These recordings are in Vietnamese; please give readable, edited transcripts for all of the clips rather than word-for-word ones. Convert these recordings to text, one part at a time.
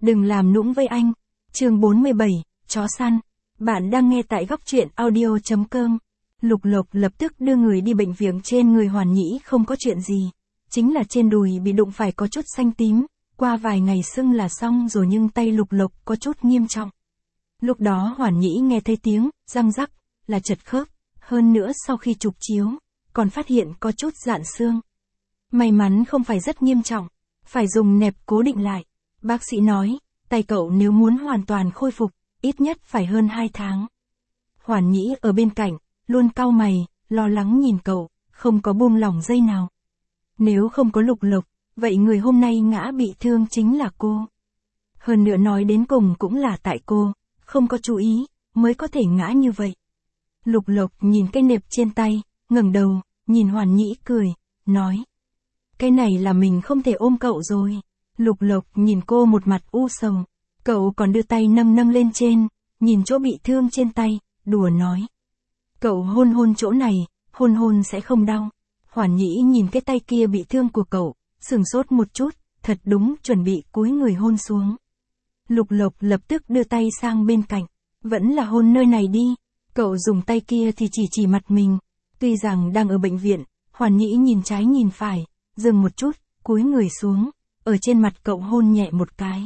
Đừng làm nũng với anh. Chương 47, chó săn. Bạn đang nghe tại góc truyện audio.com. Lục Lộc lập tức đưa người đi bệnh viện. Trên người Hoàn Nhĩ không có chuyện gì. Chính là trên đùi bị đụng phải có chút xanh tím. Qua vài ngày sưng là xong rồi, nhưng tay Lục Lộc có chút nghiêm trọng. Lúc đó Hoàn Nhĩ nghe thấy tiếng răng rắc, là trật khớp. Hơn nữa sau khi chụp chiếu, còn phát hiện có chút rạn xương. May mắn không phải rất nghiêm trọng, phải dùng nẹp cố định lại. Bác sĩ nói, tay cậu nếu muốn hoàn toàn khôi phục, ít nhất phải hơn 2 tháng. Hoàn Nhĩ ở bên cạnh, luôn cau mày, lo lắng nhìn cậu, không có buông lỏng giây nào. Nếu không có Lục Lộc, vậy người hôm nay ngã bị thương chính là cô. Hơn nữa nói đến cùng cũng là tại cô, không có chú ý, mới có thể ngã như vậy. Lục Lộc nhìn cái nẹp trên tay, ngẩng đầu, nhìn Hoàn Nhĩ cười, nói. Cái này là mình không thể ôm cậu rồi. Lục Lộc nhìn cô một mặt u sầu. Cậu còn đưa tay nâng lên trên, nhìn chỗ bị thương trên tay, đùa nói. Cậu hôn hôn chỗ này, hôn sẽ không đau. Hoàn Nhĩ nhìn cái tay kia bị thương của cậu, sửng sốt một chút, thật đúng chuẩn bị cúi người hôn xuống. Lục Lộc lập tức đưa tay sang bên cạnh, vẫn là hôn nơi này đi. Cậu dùng tay kia thì chỉ mặt mình. Tuy rằng đang ở bệnh viện, Hoàn Nhĩ nhìn trái nhìn phải, dừng một chút, cúi người xuống, ở trên mặt cậu hôn nhẹ một cái.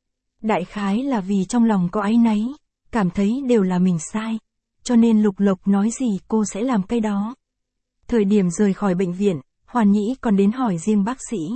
Đại khái là vì trong lòng có áy náy, cảm thấy đều là mình sai, cho nên Lục Lộc nói gì cô sẽ làm cái đó. Thời điểm rời khỏi bệnh viện, Hoàn Nhĩ còn đến hỏi riêng bác sĩ.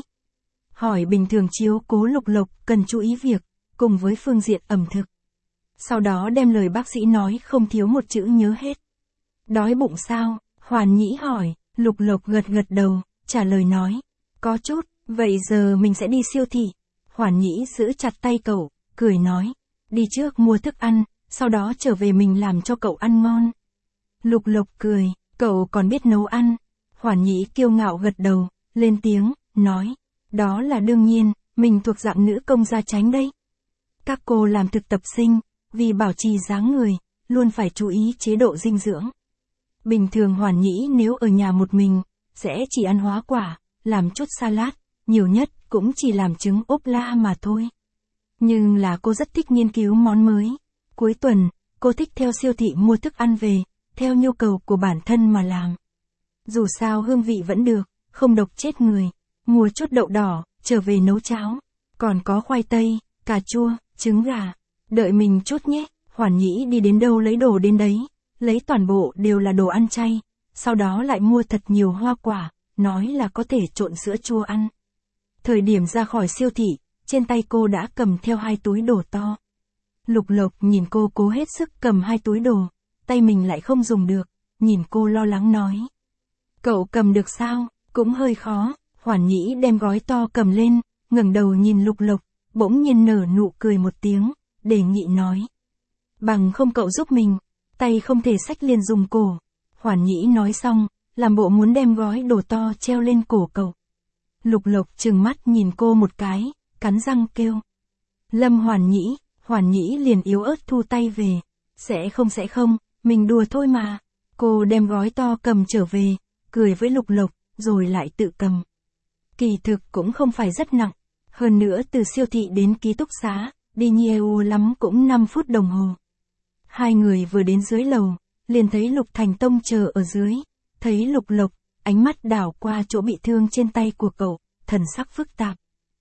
Hỏi bình thường chiếu cố Lục Lộc cần chú ý việc, cùng với phương diện ẩm thực. Sau đó đem lời bác sĩ nói không thiếu một chữ nhớ hết. Đói bụng sao? Hoàn Nhĩ hỏi. Lục Lộc gật đầu, trả lời nói. Có chút, vậy giờ mình sẽ đi siêu thị. Hoàn Nhĩ giữ chặt tay cậu, cười nói. Đi trước mua thức ăn, sau đó trở về mình làm cho cậu ăn ngon. Lục Lộc cười, cậu còn biết nấu ăn. Hoàn Nhĩ kiêu ngạo gật đầu, lên tiếng, nói. Đó là đương nhiên, mình thuộc dạng nữ công gia chánh đây. Các cô làm thực tập sinh, vì bảo trì dáng người, luôn phải chú ý chế độ dinh dưỡng. Bình thường Hoàn Nhĩ nếu ở nhà một mình, sẽ chỉ ăn hoa quả, làm chút salad, nhiều nhất cũng chỉ làm trứng ốp la mà thôi. Nhưng là cô rất thích nghiên cứu món mới. Cuối tuần, cô thích theo siêu thị mua thức ăn về, theo nhu cầu của bản thân mà làm. Dù sao hương vị vẫn được, không độc chết người. Mua chút đậu đỏ, trở về nấu cháo. Còn có khoai tây, cà chua, trứng gà. Đợi mình chút nhé. Hoàn Nhĩ đi đến đâu lấy đồ đến đấy. Lấy toàn bộ đều là đồ ăn chay. Sau đó lại mua thật nhiều hoa quả, nói là có thể trộn sữa chua ăn. Thời điểm ra khỏi siêu thị, trên tay cô đã cầm theo 2 túi đồ to. Lục Lộc nhìn cô cố hết sức cầm 2 túi đồ, tay mình lại không dùng được, nhìn cô lo lắng nói. Cậu cầm được sao? Cũng hơi khó. Hoàn Nhĩ đem gói to cầm lên, ngẩng đầu nhìn Lục Lộc, bỗng nhiên nở nụ cười một tiếng, đề nghị nói. Bằng không cậu giúp mình, tay không thể xách liền dùng cổ. Hoàn Nhĩ nói xong, làm bộ muốn đem gói đồ to treo lên cổ cậu. Lục Lộc trừng mắt nhìn cô một cái, cắn răng kêu. Lâm Hoàn Nhĩ liền yếu ớt thu tay về. Sẽ không, mình đùa thôi mà. Cô đem gói to cầm trở về, cười với Lục Lộc, rồi lại tự cầm. Kỳ thực cũng không phải rất nặng. Hơn nữa từ siêu thị đến ký túc xá, đi nhiều lắm cũng 5 phút đồng hồ. Hai người vừa đến dưới lầu, liền thấy Lục Thành Tông chờ ở dưới. Thấy Lục Lộc, ánh mắt đảo qua chỗ bị thương trên tay của cậu, thần sắc phức tạp.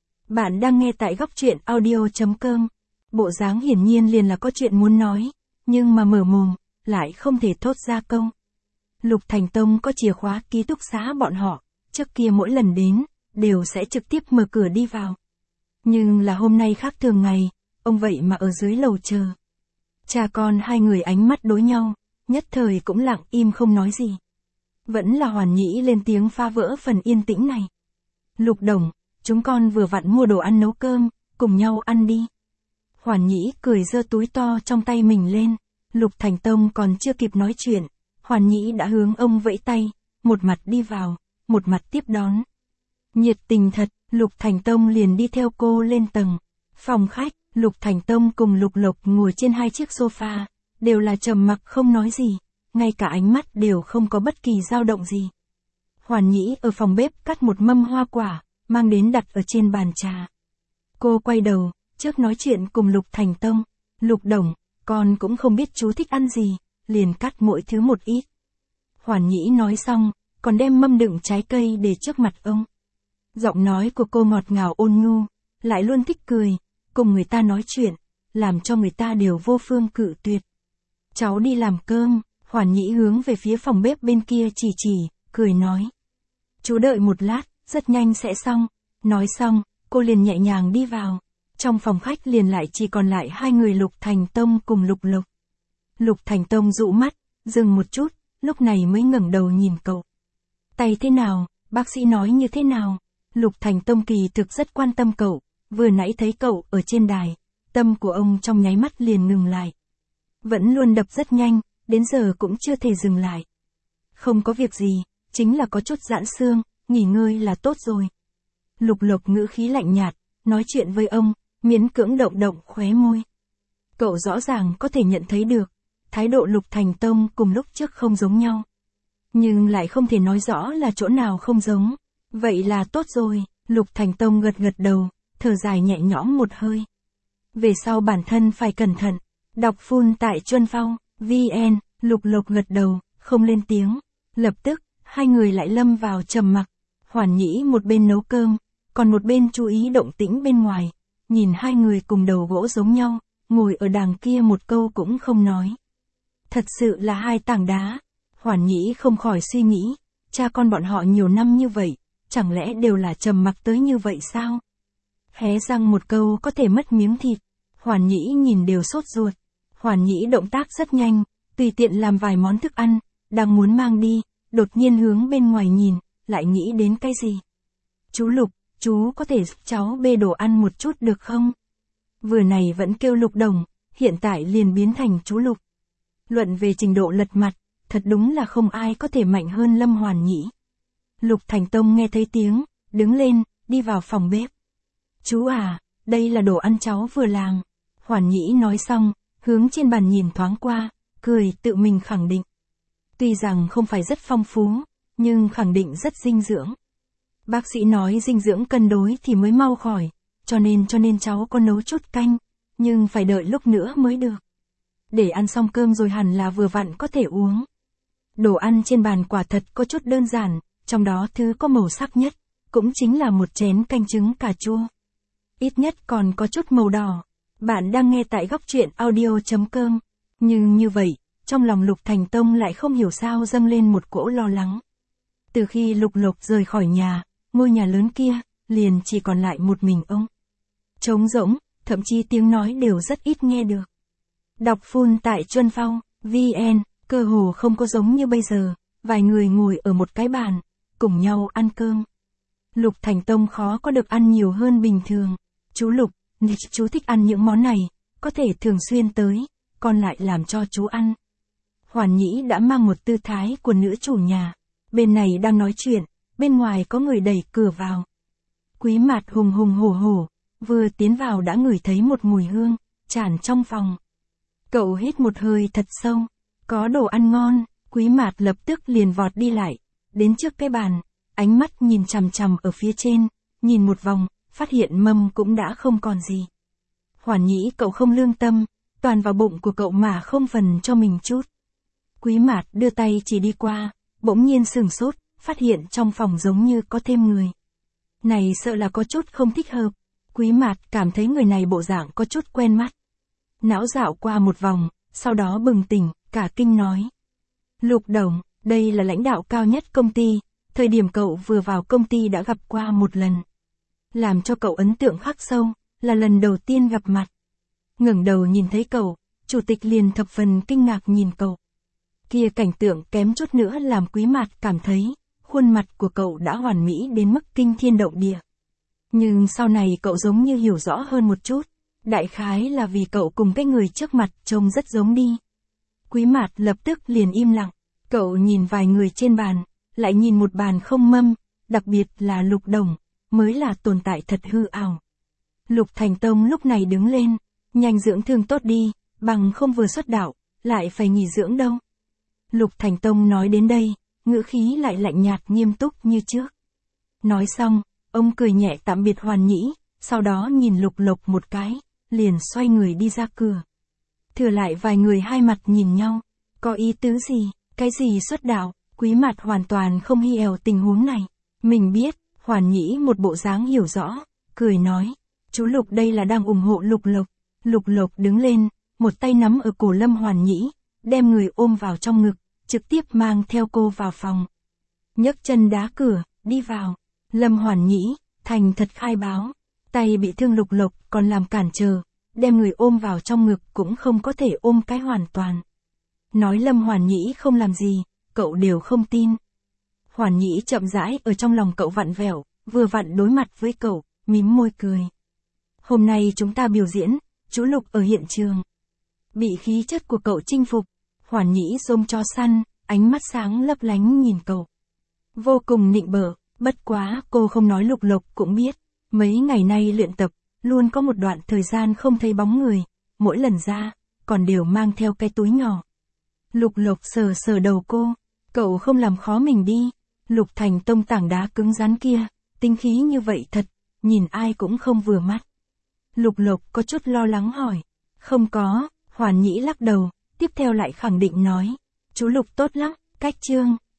Bạn đang nghe tại góc truyện audio.com. Bộ dáng hiển nhiên liền là có chuyện muốn nói, nhưng mà mở mồm, lại không thể thốt ra câu. Lục Thành Tông có chìa khóa ký túc xá bọn họ, trước kia mỗi lần đến, đều sẽ trực tiếp mở cửa đi vào. Nhưng là hôm nay khác thường ngày, ông vậy mà ở dưới lầu chờ. Cha con hai người ánh mắt đối nhau, nhất thời cũng lặng im không nói gì. Vẫn là Hoàn Nhĩ lên tiếng phá vỡ phần yên tĩnh này. Lục Đồng, chúng con vừa vặn mua đồ ăn nấu cơm, cùng nhau ăn đi. Hoàn Nhĩ cười giơ túi to trong tay mình lên. Lục Thành Tông còn chưa kịp nói chuyện, Hoàn Nhĩ đã hướng ông vẫy tay, một mặt đi vào, một mặt tiếp đón. Nhiệt tình thật, Lục Thành Tông liền đi theo cô lên tầng. Phòng khách, Lục Thành Tông cùng Lục Lộc ngồi trên 2 chiếc sofa, đều là trầm mặc không nói gì, ngay cả ánh mắt đều không có bất kỳ dao động gì. Hoàn Nhĩ ở phòng bếp cắt một mâm hoa quả, mang đến đặt ở trên bàn trà. Cô quay đầu, trước nói chuyện cùng Lục Thành Tông, Lục Đồng, con cũng không biết chú thích ăn gì, liền cắt mỗi thứ một ít. Hoàn Nhĩ nói xong, còn đem mâm đựng trái cây để trước mặt ông. Giọng nói của cô ngọt ngào ôn nhu, lại luôn thích cười, cùng người ta nói chuyện, làm cho người ta đều vô phương cự tuyệt. Cháu đi làm cơm, Hoàn Nhĩ hướng về phía phòng bếp bên kia chỉ, cười nói. Chú đợi một lát, rất nhanh sẽ xong. Nói xong, cô liền nhẹ nhàng đi vào. Trong phòng khách liền lại chỉ còn lại hai người Lục Thành Tông cùng Lục Lộc. Lục Thành Tông dụ mắt, dừng một chút, lúc này mới ngẩng đầu nhìn cậu. Tay thế nào, bác sĩ nói như thế nào? Lục Thành Tông kỳ thực rất quan tâm cậu, vừa nãy thấy cậu ở trên đài, tâm của ông trong nháy mắt liền ngừng lại. Vẫn luôn đập rất nhanh, đến giờ cũng chưa thể dừng lại. Không có việc gì, chính là có chút giãn xương, nghỉ ngơi là tốt rồi. Lục Lộc ngữ khí lạnh nhạt, nói chuyện với ông, miễn cưỡng động khóe môi. Cậu rõ ràng có thể nhận thấy được, thái độ Lục Thành Tông cùng lúc trước không giống nhau. Nhưng lại không thể nói rõ là chỗ nào không giống. Vậy là tốt rồi, Lục Thành Tông gật đầu, thở dài nhẹ nhõm một hơi. Về sau bản thân phải cẩn thận. Đọc full tại Chuân Phong, VN, Lục Lộc gật đầu, không lên tiếng. Lập tức, hai người lại lâm vào trầm mặc. Hoàn Nhĩ một bên nấu cơm, còn một bên chú ý động tĩnh bên ngoài. Nhìn hai người cùng đầu gỗ giống nhau, ngồi ở đàng kia một câu cũng không nói. Thật sự là hai tảng đá. Hoàn Nhĩ không khỏi suy nghĩ, cha con bọn họ nhiều năm như vậy, chẳng lẽ đều là trầm mặc tới như vậy sao? Hé răng một câu có thể mất miếng thịt. Hoàn Nhĩ nhìn đều sốt ruột. Hoàn Nhĩ động tác rất nhanh, tùy tiện làm vài món thức ăn, đang muốn mang đi, đột nhiên hướng bên ngoài nhìn, lại nghĩ đến cái gì? Chú Lục, chú có thể giúp cháu bê đồ ăn một chút được không? Vừa này vẫn kêu Lục Đồng, hiện tại liền biến thành chú Lục. Luận về trình độ lật mặt, thật đúng là không ai có thể mạnh hơn Lâm Hoàn Nhĩ. Lục Thành Tông nghe thấy tiếng, đứng lên, đi vào phòng bếp. Chú à, đây là đồ ăn cháu vừa làm. Hoàn Nhĩ nói xong, hướng trên bàn nhìn thoáng qua, cười tự mình khẳng định. Tuy rằng không phải rất phong phú, nhưng khẳng định rất dinh dưỡng. Bác sĩ nói dinh dưỡng cân đối thì mới mau khỏi, cho nên cháu có nấu chút canh, nhưng phải đợi lúc nữa mới được. Để ăn xong cơm rồi hẳn là vừa vặn có thể uống. Đồ ăn trên bàn quả thật có chút đơn giản, trong đó thứ có màu sắc nhất, cũng chính là một chén canh trứng cà chua. Ít nhất còn có chút màu đỏ. Bạn đang nghe tại góc truyện audio.com. Nhưng như vậy, trong lòng Lục Thành Tông lại không hiểu sao dâng lên một cỗ lo lắng. Từ khi Lục Lộc rời khỏi nhà, ngôi nhà lớn kia, liền chỉ còn lại một mình ông. Trống rỗng, thậm chí tiếng nói đều rất ít nghe được. Đọc full tại Chuân Phong, VN, cơ hồ không có giống như bây giờ, vài người ngồi ở một cái bàn, cùng nhau ăn cơm. Lục Thành Tông khó có được ăn nhiều hơn bình thường. Chú Lục, chú thích ăn những món này, có thể thường xuyên tới, con lại làm cho chú ăn. Hoàn Nhĩ đã mang một tư thái của nữ chủ nhà. Bên này đang nói chuyện, bên ngoài có người đẩy cửa vào. Quý Mạt hùng hổ, vừa tiến vào đã ngửi thấy một mùi hương, tràn trong phòng. Cậu hít một hơi thật sâu, có đồ ăn ngon, Quý Mạt lập tức liền vọt đi lại, đến trước cái bàn, ánh mắt nhìn chằm ở phía trên, nhìn một vòng, phát hiện mâm cũng đã không còn gì. Hoàn Nhĩ cậu không lương tâm, toàn vào bụng của cậu mà không phần cho mình chút. Quý Mạt đưa tay chỉ đi qua, bỗng nhiên sửng sốt, phát hiện trong phòng giống như có thêm người. Này sợ là có chút không thích hợp. Quý Mạt cảm thấy người này bộ dạng có chút quen mắt. Não dạo qua một vòng, sau đó bừng tỉnh, cả kinh nói. Lục Đồng, đây là lãnh đạo cao nhất công ty, thời điểm cậu vừa vào công ty đã gặp qua một lần. Làm cho cậu ấn tượng khắc sâu, là lần đầu tiên gặp mặt. Ngẩng đầu nhìn thấy cậu, chủ tịch liền thập phần kinh ngạc nhìn cậu. Kia cảnh tượng kém chút nữa làm Quý Mạt cảm thấy, khuôn mặt của cậu đã hoàn mỹ đến mức kinh thiên động địa. Nhưng sau này cậu giống như hiểu rõ hơn một chút, đại khái là vì cậu cùng cái người trước mặt trông rất giống đi. Quý Mạt lập tức liền im lặng, cậu nhìn vài người trên bàn, lại nhìn một bàn không mâm, đặc biệt là Lục Đồng, mới là tồn tại thật hư ảo. Lục Thành Tông lúc này đứng lên, nhanh dưỡng thương tốt đi, bằng không vừa xuất đạo, lại phải nghỉ dưỡng đâu. Lục Thành Tông nói đến đây, ngữ khí lại lạnh nhạt nghiêm túc như trước. Nói xong, ông cười nhẹ tạm biệt Hoàn Nhĩ, sau đó nhìn Lục Lộc một cái, liền xoay người đi ra cửa. Thừa lại vài người hai mặt nhìn nhau, có ý tứ gì, cái gì xuất đạo, Quý Mặt hoàn toàn không hi èo tình huống này. Mình biết, Hoàn Nhĩ một bộ dáng hiểu rõ, cười nói, chú Lục đây là đang ủng hộ Lục Lộc. Lục Lộc đứng lên, một tay nắm ở cổ Lâm Hoàn Nhĩ, đem người ôm vào trong ngực, trực tiếp mang theo cô vào phòng. Nhấc chân đá cửa, đi vào. Lâm Hoàn Nhĩ, thành thật khai báo, tay bị thương Lục Lộc còn làm cản trở, đem người ôm vào trong ngực cũng không có thể ôm cái hoàn toàn. Nói Lâm Hoàn Nhĩ không làm gì, cậu đều không tin. Hoàn Nhĩ chậm rãi ở trong lòng cậu vặn vẹo, vừa vặn đối mặt với cậu, mím môi cười. Hôm nay chúng ta biểu diễn, chú Lục ở hiện trường. Bị khí chất của cậu chinh phục, Hoàn Nhĩ rôm cho săn, ánh mắt sáng lấp lánh nhìn cậu. Vô cùng nịnh bợ, bất quá cô không nói Lục Lộc cũng biết. Mấy ngày nay luyện tập, luôn có một đoạn thời gian không thấy bóng người, mỗi lần ra, còn đều mang theo cái túi nhỏ. Lục Lộc sờ sờ đầu cô, cậu không làm khó mình đi. Lục Thành Tông tảng đá cứng rắn kia, tinh khí như vậy thật, nhìn ai cũng không vừa mắt. Lục Lộc có chút lo lắng hỏi, không có, Hoàn Nhĩ lắc đầu, tiếp theo lại khẳng định nói, chú Lục tốt lắm, cách chương.